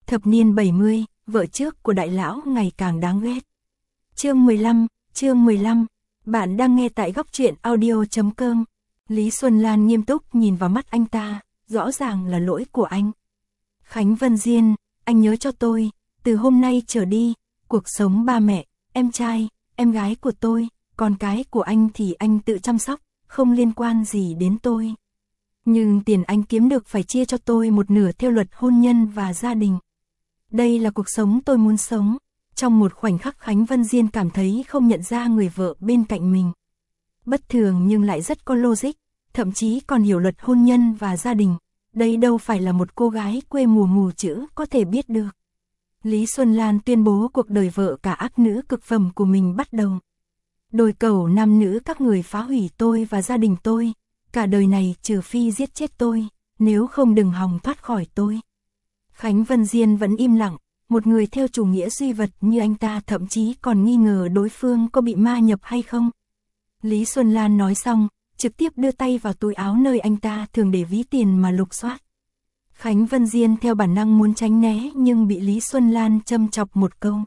Thập niên 70, vợ trước của đại lão ngày càng đáng ghét. Chương 15, bạn đang nghe tại góc truyện audio.com. Lý Xuân Lan nghiêm túc nhìn vào mắt anh ta, rõ ràng là lỗi của anh. Khánh Vân Diên, anh nhớ cho tôi, từ hôm nay trở đi, cuộc sống ba mẹ, em trai, em gái của tôi, con cái của anh thì anh tự chăm sóc, không liên quan gì đến tôi. Nhưng tiền anh kiếm được phải chia cho tôi một nửa theo luật hôn nhân và gia đình. Đây là cuộc sống tôi muốn sống. Trong một khoảnh khắc Khánh Vân Diên cảm thấy không nhận ra người vợ bên cạnh mình. Bất thường nhưng lại rất có logic, thậm chí còn hiểu luật hôn nhân và gia đình. Đây đâu phải là một cô gái quê mùa mù chữ có thể biết được. Lý Xuân Lan tuyên bố cuộc đời vợ cả ác nữ cực phẩm của mình bắt đầu. Đôi cầu nam nữ các người phá hủy tôi và gia đình tôi. Cả đời này trừ phi giết chết tôi, nếu không đừng hòng thoát khỏi tôi. Khánh Vân Diên vẫn im lặng, một người theo chủ nghĩa duy vật như anh ta thậm chí còn nghi ngờ đối phương có bị ma nhập hay không. Lý Xuân Lan nói xong, trực tiếp đưa tay vào túi áo nơi anh ta thường để ví tiền mà lục soát. Khánh Vân Diên theo bản năng muốn tránh né nhưng bị Lý Xuân Lan châm chọc một câu.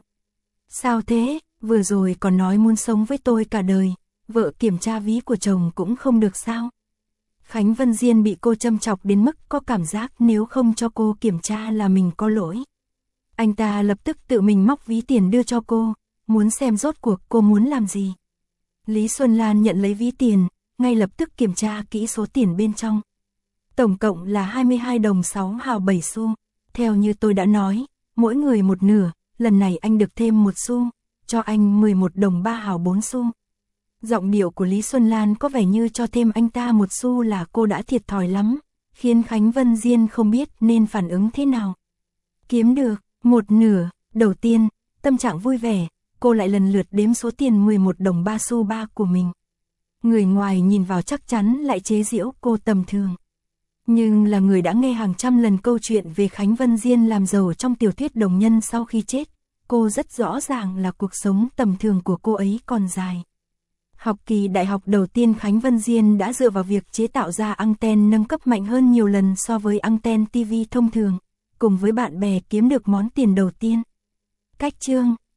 Sao thế, vừa rồi còn nói muốn sống với tôi cả đời, vợ kiểm tra ví của chồng cũng không được sao? Khánh Vân Diên bị cô châm chọc đến mức có cảm giác nếu không cho cô kiểm tra là mình có lỗi. Anh ta lập tức tự mình móc ví tiền đưa cho cô, muốn xem rốt cuộc cô muốn làm gì. Lý Xuân Lan nhận lấy ví tiền, ngay lập tức kiểm tra kỹ số tiền bên trong. Tổng cộng là 22 đồng 6 hào 7 xu. Theo như tôi đã nói, mỗi người một nửa, lần này anh được thêm 1 xu, cho anh 11 đồng 3 hào 4 xu. Giọng điệu của Lý Xuân Lan có vẻ như cho thêm anh ta 1 xu là cô đã thiệt thòi lắm, khiến Khánh Vân Diên không biết nên phản ứng thế nào. Kiếm được 1 nửa, đầu tiên, tâm trạng vui vẻ, cô lại lần lượt đếm số tiền 11 đồng 3 xu 3 của mình. Người ngoài nhìn vào chắc chắn lại chế giễu cô tầm thường. Nhưng là người đã nghe hàng trăm lần câu chuyện về Khánh Vân Diên làm giàu trong tiểu thuyết đồng nhân sau khi chết, cô rất rõ ràng là cuộc sống tầm thường của cô ấy còn dài. Học kỳ đại học đầu tiên Khánh Vân Diên đã dựa vào việc chế tạo ra anten nâng cấp mạnh hơn nhiều lần so với anten TV thông thường, cùng với bạn bè kiếm được món tiền đầu tiên. Cách chương